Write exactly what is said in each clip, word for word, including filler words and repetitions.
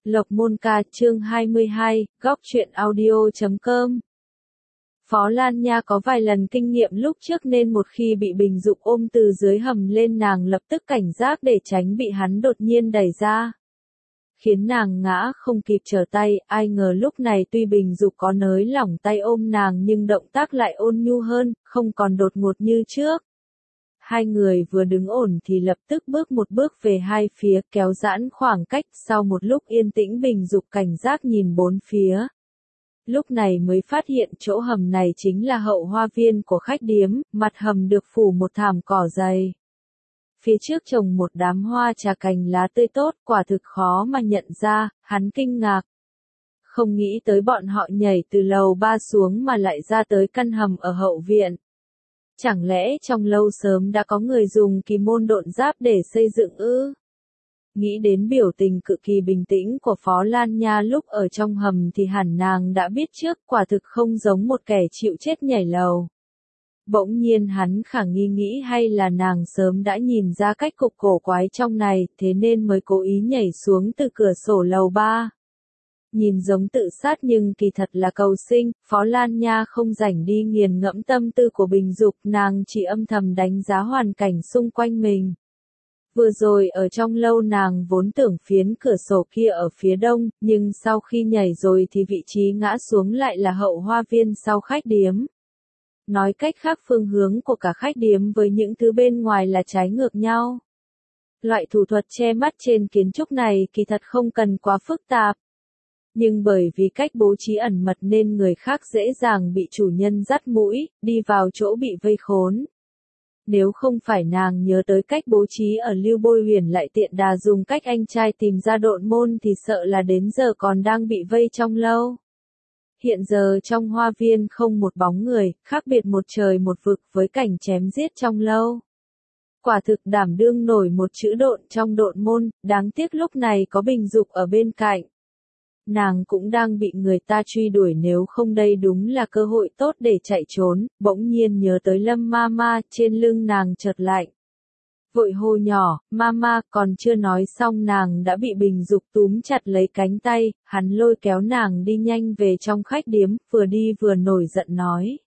Lộc Môn Ca chương hai mươi hai, góc truyện audio chấm com. Phó Lan Nha có vài lần kinh nghiệm lúc trước nên một khi bị Bình Dục ôm từ dưới hầm lên nàng lập tức cảnh giác để tránh bị hắn đột nhiên đẩy ra. Khiến nàng ngã không kịp trở tay, ai ngờ lúc này tuy Bình Dục có nới lỏng tay ôm nàng nhưng động tác lại ôn nhu hơn, không còn đột ngột như trước. Hai người vừa đứng ổn thì lập tức bước một bước về hai phía kéo giãn khoảng cách, sau một lúc yên tĩnh Bình Dục cảnh giác nhìn bốn phía. Lúc này mới phát hiện chỗ hầm này chính là hậu hoa viên của khách điếm, mặt hầm được phủ một thảm cỏ dày. Phía trước trồng một đám hoa trà cành lá tươi tốt, quả thực khó mà nhận ra, hắn kinh ngạc. Không nghĩ tới bọn họ nhảy từ lầu ba xuống mà lại ra tới căn hầm ở hậu viện. Chẳng lẽ trong lâu sớm đã có người dùng kỳ môn độn giáp để xây dựng ư? Nghĩ đến biểu tình cực kỳ bình tĩnh của Phó Lan Nha lúc ở trong hầm thì hẳn nàng đã biết trước, quả thực không giống một kẻ chịu chết nhảy lầu. Bỗng nhiên hắn khả nghi nghĩ hay là nàng sớm đã nhìn ra cách cục cổ quái trong này, thế nên mới cố ý nhảy xuống từ cửa sổ lầu ba. Nhìn giống tự sát nhưng kỳ thật là cầu sinh, Phó Lan Nha không rảnh đi nghiền ngẫm tâm tư của Bình Dục, nàng chỉ âm thầm đánh giá hoàn cảnh xung quanh mình. Vừa rồi ở trong lâu nàng vốn tưởng phiến cửa sổ kia ở phía đông, nhưng sau khi nhảy rồi thì vị trí ngã xuống lại là hậu hoa viên sau khách điếm. Nói cách khác phương hướng của cả khách điếm với những thứ bên ngoài là trái ngược nhau. Loại thủ thuật che mắt trên kiến trúc này kỳ thật không cần quá phức tạp. Nhưng bởi vì cách bố trí ẩn mật nên người khác dễ dàng bị chủ nhân dắt mũi, đi vào chỗ bị vây khốn. Nếu không phải nàng nhớ tới cách bố trí ở Lưu Bôi Huyền lại tiện đà dùng cách anh trai tìm ra độn môn thì sợ là đến giờ còn đang bị vây trong lâu. Hiện giờ trong hoa viên không một bóng người, khác biệt một trời một vực với cảnh chém giết trong lâu. Quả thực đảm đương nổi một chữ độn trong độn môn, đáng tiếc lúc này có Bình Dục ở bên cạnh. Nàng cũng đang bị người ta truy đuổi, nếu không đây đúng là cơ hội tốt để chạy trốn, bỗng nhiên nhớ tới Lâm Mama, trên lưng nàng chợt lạnh. Vội hô nhỏ, Mama, còn chưa nói xong nàng đã bị Bình Dục túm chặt lấy cánh tay, hắn lôi kéo nàng đi nhanh về trong khách điếm, vừa đi vừa nổi giận nói.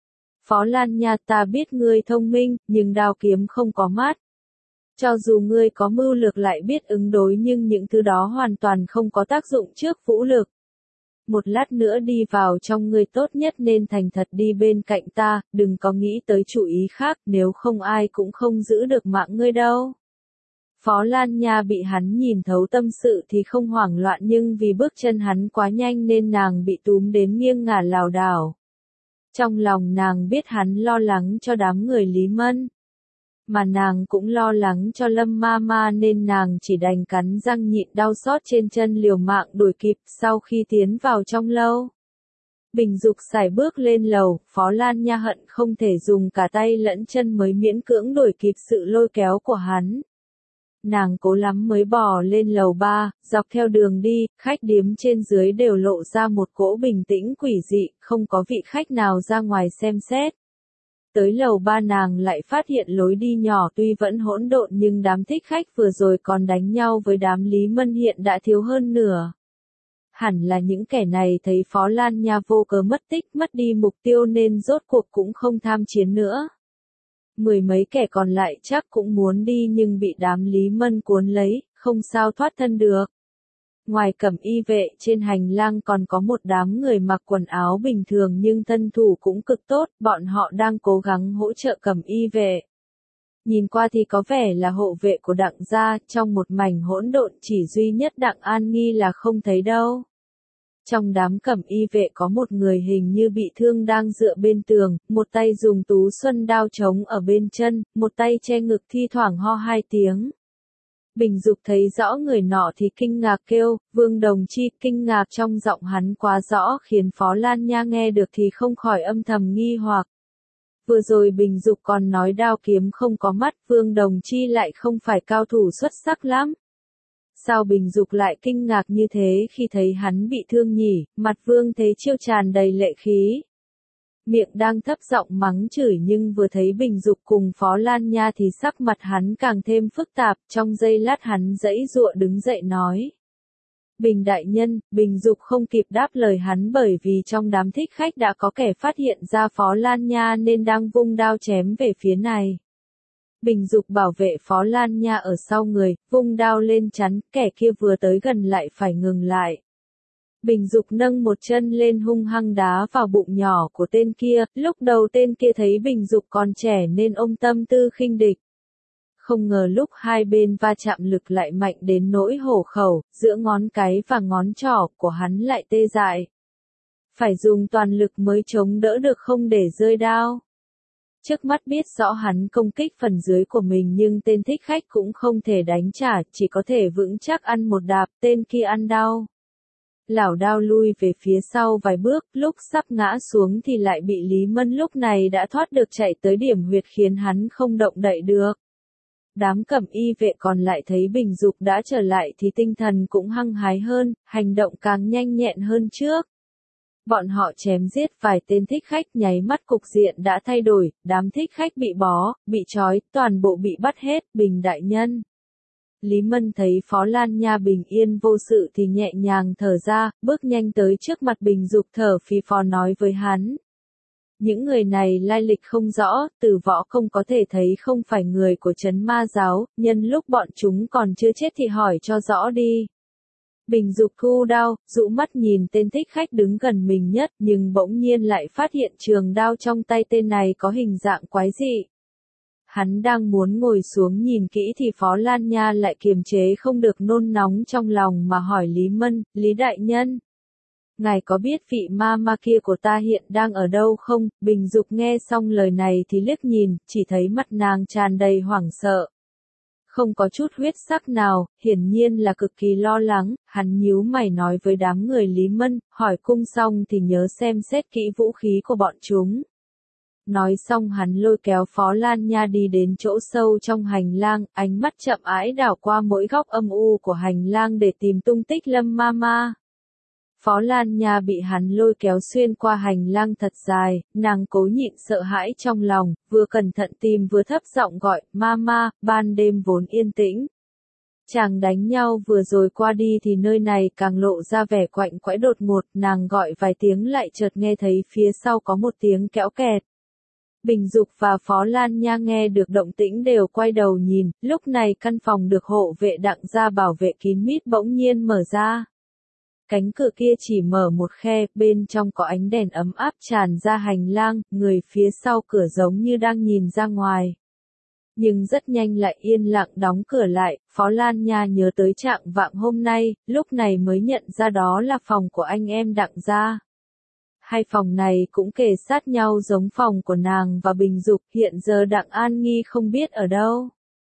Phó Lan Nha, ta biết ngươi thông minh, nhưng đao kiếm không có mắt. Cho dù ngươi có mưu lược lại biết ứng đối nhưng những thứ đó hoàn toàn không có tác dụng trước vũ lực. Một lát nữa đi vào trong, ngươi tốt nhất nên thành thật đi bên cạnh ta, đừng có nghĩ tới chủ ý khác, nếu không ai cũng không giữ được mạng ngươi đâu. Phó Lan Nha bị hắn nhìn thấu tâm sự thì không hoảng loạn, nhưng vì bước chân hắn quá nhanh nên nàng bị túm đến nghiêng ngả lảo đảo. Trong lòng nàng biết hắn lo lắng cho đám người Lý Mân. Mà nàng cũng lo lắng cho Lâm Mama nên nàng chỉ đành cắn răng nhịn đau xót trên chân liều mạng đuổi kịp. Sau khi tiến vào trong lâu, Bình Dục sải bước lên lầu, Phó Lan Nha hận không thể dùng cả tay lẫn chân mới miễn cưỡng đuổi kịp sự lôi kéo của hắn. Nàng cố lắm mới bò lên lầu ba, dọc theo đường đi, khách điếm trên dưới đều lộ ra một cỗ bình tĩnh quỷ dị, không có vị khách nào ra ngoài xem xét. Tới lầu ba nàng lại phát hiện lối đi nhỏ tuy vẫn hỗn độn nhưng đám thích khách vừa rồi còn đánh nhau với đám Lý Mân hiện đã thiếu hơn nửa. Hẳn là những kẻ này thấy Phó Lan Nha vô cớ mất tích, mất đi mục tiêu nên rốt cuộc cũng không tham chiến nữa. Mười mấy kẻ còn lại chắc cũng muốn đi nhưng bị đám Lý Mân cuốn lấy, không sao thoát thân được. Ngoài cẩm y vệ, trên hành lang còn có một đám người mặc quần áo bình thường nhưng thân thủ cũng cực tốt, bọn họ đang cố gắng hỗ trợ cẩm y vệ. Nhìn qua thì có vẻ là hộ vệ của Đặng gia, trong một mảnh hỗn độn chỉ duy nhất Đặng An Nghi là không thấy đâu. Trong đám cẩm y vệ có một người hình như bị thương đang dựa bên tường, một tay dùng tú xuân đao trống ở bên chân, một tay che ngực thi thoảng ho hai tiếng. Bình Dục thấy rõ người nọ thì kinh ngạc kêu, Vương Đồng Chi, kinh ngạc trong giọng hắn quá rõ khiến Phó Lan Nha nghe được thì không khỏi âm thầm nghi hoặc. Vừa rồi Bình Dục còn nói đao kiếm không có mắt, Vương Đồng Chi lại không phải cao thủ xuất sắc lắm. Sao Bình Dục lại kinh ngạc như thế khi thấy hắn bị thương nhỉ? Mặt Vương Thế Chiêu tràn đầy lệ khí. Miệng đang thấp giọng mắng chửi nhưng vừa thấy Bình Dục cùng Phó Lan Nha thì sắc mặt hắn càng thêm phức tạp, trong giây lát hắn giãy giụa đứng dậy nói. Bình đại nhân, Bình Dục không kịp đáp lời hắn bởi vì trong đám thích khách đã có kẻ phát hiện ra Phó Lan Nha nên đang vung đao chém về phía này. Bình Dục bảo vệ Phó Lan Nha ở sau người, vung đao lên chắn, kẻ kia vừa tới gần lại phải ngừng lại. Bình Dục nâng một chân lên hung hăng đá vào bụng nhỏ của tên kia, lúc đầu tên kia thấy Bình Dục còn trẻ nên ôm tâm tư khinh địch. Không ngờ lúc hai bên va chạm lực lại mạnh đến nỗi hổ khẩu, giữa ngón cái và ngón trỏ của hắn lại tê dại. Phải dùng toàn lực mới chống đỡ được không để rơi đao. Trước mắt biết rõ hắn công kích phần dưới của mình nhưng tên thích khách cũng không thể đánh trả, chỉ có thể vững chắc ăn một đạp, tên kia ăn đau. Lảo đao lui về phía sau vài bước, lúc sắp ngã xuống thì lại bị Lý Mân lúc này đã thoát được chạy tới điểm huyệt khiến hắn không động đậy được. Đám cẩm y vệ còn lại thấy Bình Dục đã trở lại thì tinh thần cũng hăng hái hơn, hành động càng nhanh nhẹn hơn trước. Bọn họ chém giết vài tên thích khách nháy mắt cục diện đã thay đổi, đám thích khách bị bó, bị trói, toàn bộ bị bắt hết, Bình đại nhân. Lý Mân thấy Phó Lan Nha bình yên vô sự thì nhẹ nhàng thở ra, bước nhanh tới trước mặt Bình Dục thở phì phò nói với hắn. Những người này lai lịch không rõ, từ võ không có thể thấy không phải người của trấn ma giáo, nhân lúc bọn chúng còn chưa chết thì hỏi cho rõ đi. Bình Dục thu đao, dụ mắt nhìn tên thích khách đứng gần mình nhất nhưng bỗng nhiên lại phát hiện trường đao trong tay tên này có hình dạng quái dị. Hắn đang muốn ngồi xuống nhìn kỹ thì Phó Lan Nha lại kiềm chế không được nôn nóng trong lòng mà hỏi Lý Mân, Lý đại nhân. Ngài có biết vị ma ma kia của ta hiện đang ở đâu không? Bình Dục nghe xong lời này thì liếc nhìn, chỉ thấy mắt nàng tràn đầy hoảng sợ. Không có chút huyết sắc nào, hiển nhiên là cực kỳ lo lắng, hắn nhíu mày nói với đám người Lý Mân, hỏi cung xong thì nhớ xem xét kỹ vũ khí của bọn chúng. Nói xong hắn lôi kéo Phó Lan Nha đi đến chỗ sâu trong hành lang, ánh mắt chậm rãi đảo qua mỗi góc âm u của hành lang để tìm tung tích Lâm ma ma. Phó Lan Nha bị hắn lôi kéo xuyên qua hành lang thật dài, nàng cố nhịn sợ hãi trong lòng, vừa cẩn thận tìm vừa thấp giọng gọi, Mama, ban đêm vốn yên tĩnh. Chàng đánh nhau vừa rồi qua đi thì nơi này càng lộ ra vẻ quạnh quẽ đột ngột, nàng gọi vài tiếng lại chợt nghe thấy phía sau có một tiếng kéo kẹt. Bình Dục và Phó Lan Nha nghe được động tĩnh đều quay đầu nhìn, lúc này căn phòng được hộ vệ Đặng gia bảo vệ kín mít bỗng nhiên mở ra. Cánh cửa kia chỉ mở một khe, bên trong có ánh đèn ấm áp tràn ra hành lang, người phía sau cửa giống như đang nhìn ra ngoài. Nhưng rất nhanh lại yên lặng đóng cửa lại, Phó Lan Nha nhớ tới trạng vạng hôm nay, lúc này mới nhận ra đó là phòng của anh em Đặng gia. Hai phòng này cũng kề sát nhau giống phòng của nàng và Bình Dục, hiện giờ Đặng An Nghi không biết ở đâu.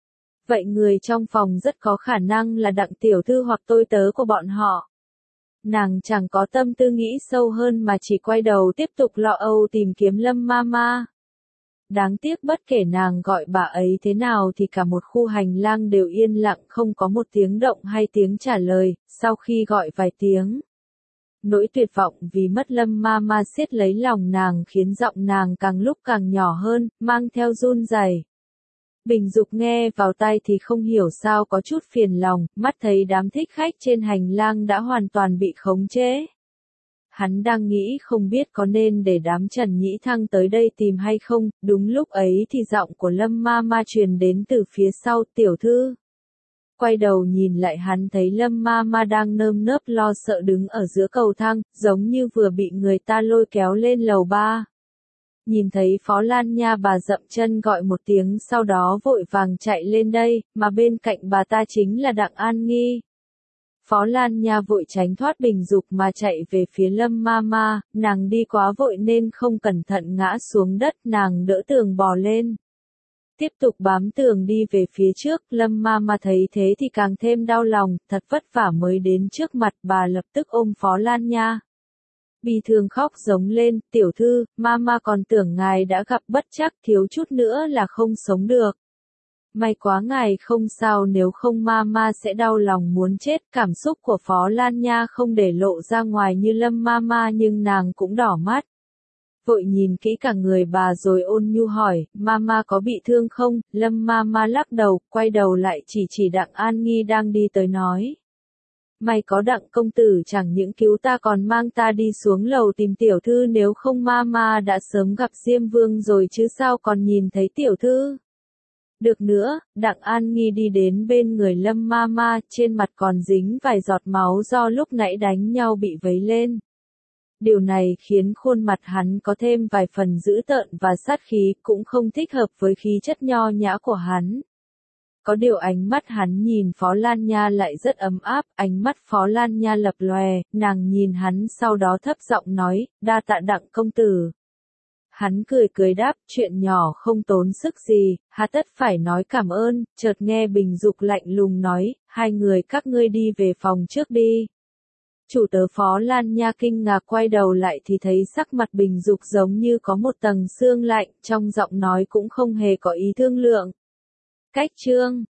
Vậy người trong phòng rất có khả năng là Đặng tiểu thư hoặc tôi tớ của bọn họ. Nàng chẳng có tâm tư nghĩ sâu hơn mà chỉ quay đầu tiếp tục lo âu tìm kiếm Lâm ma ma. Đáng tiếc bất kể nàng gọi bà ấy thế nào thì cả một khu hành lang đều yên lặng không có một tiếng động hay tiếng trả lời, sau khi gọi vài tiếng. Nỗi tuyệt vọng vì mất Lâm ma ma siết lấy lòng nàng khiến giọng nàng càng lúc càng nhỏ hơn, mang theo run rẩy. Bình Dục nghe vào tai thì không hiểu sao có chút phiền lòng, mắt thấy đám thích khách trên hành lang đã hoàn toàn bị khống chế. Hắn đang nghĩ không biết có nên để đám Trần Nhĩ Thăng tới đây tìm hay không, đúng lúc ấy thì giọng của Lâm ma ma truyền đến từ phía sau, tiểu thư. Quay đầu nhìn lại hắn thấy Lâm ma ma đang nơm nớp lo sợ đứng ở giữa cầu thang, giống như vừa bị người ta lôi kéo lên lầu ba. Nhìn thấy Phó Lan Nha bà dậm chân gọi một tiếng sau đó vội vàng chạy lên đây, mà bên cạnh bà ta chính là Đặng An Nghi. Phó Lan Nha vội tránh thoát Bình Dục mà chạy về phía Lâm ma ma, nàng đi quá vội nên không cẩn thận ngã xuống đất, nàng đỡ tường bò lên. Tiếp tục bám tường đi về phía trước, Lâm ma ma thấy thế thì càng thêm đau lòng, thật vất vả mới đến trước mặt bà lập tức ôm Phó Lan Nha. Bi thương khóc giống lên, tiểu thư, mama còn tưởng ngài đã gặp bất trắc thiếu chút nữa là không sống được. May quá ngài không sao nếu không mama sẽ đau lòng muốn chết. Cảm xúc của Phó Lan Nha không để lộ ra ngoài như Lâm mama nhưng nàng cũng đỏ mắt. Vội nhìn kỹ cả người bà rồi ôn nhu hỏi, mama có bị thương không? Lâm mama lắc đầu, quay đầu lại chỉ chỉ Đặng An Nghi đang đi tới nói. May có Đặng công tử chẳng những cứu ta còn mang ta đi xuống lầu tìm tiểu thư, nếu không ma ma đã sớm gặp Diêm Vương rồi chứ sao còn nhìn thấy tiểu thư. Được nữa, Đặng An Nghi đi đến bên người Lâm ma ma, trên mặt còn dính vài giọt máu do lúc nãy đánh nhau bị vấy lên. Điều này khiến khuôn mặt hắn có thêm vài phần dữ tợn và sát khí, cũng không thích hợp với khí chất nho nhã của hắn. Có điều ánh mắt hắn nhìn Phó Lan Nha lại rất ấm áp, ánh mắt Phó Lan Nha lập lòe, nàng nhìn hắn sau đó thấp giọng nói, đa tạ Đặng công tử. Hắn cười cười đáp, chuyện nhỏ không tốn sức gì, hà tất phải nói cảm ơn, chợt nghe Bình Dục lạnh lùng nói, hai người các ngươi đi về phòng trước đi. Chủ tớ Phó Lan Nha kinh ngạc quay đầu lại thì thấy sắc mặt Bình Dục giống như có một tầng sương lạnh, trong giọng nói cũng không hề có ý thương lượng. Cách chương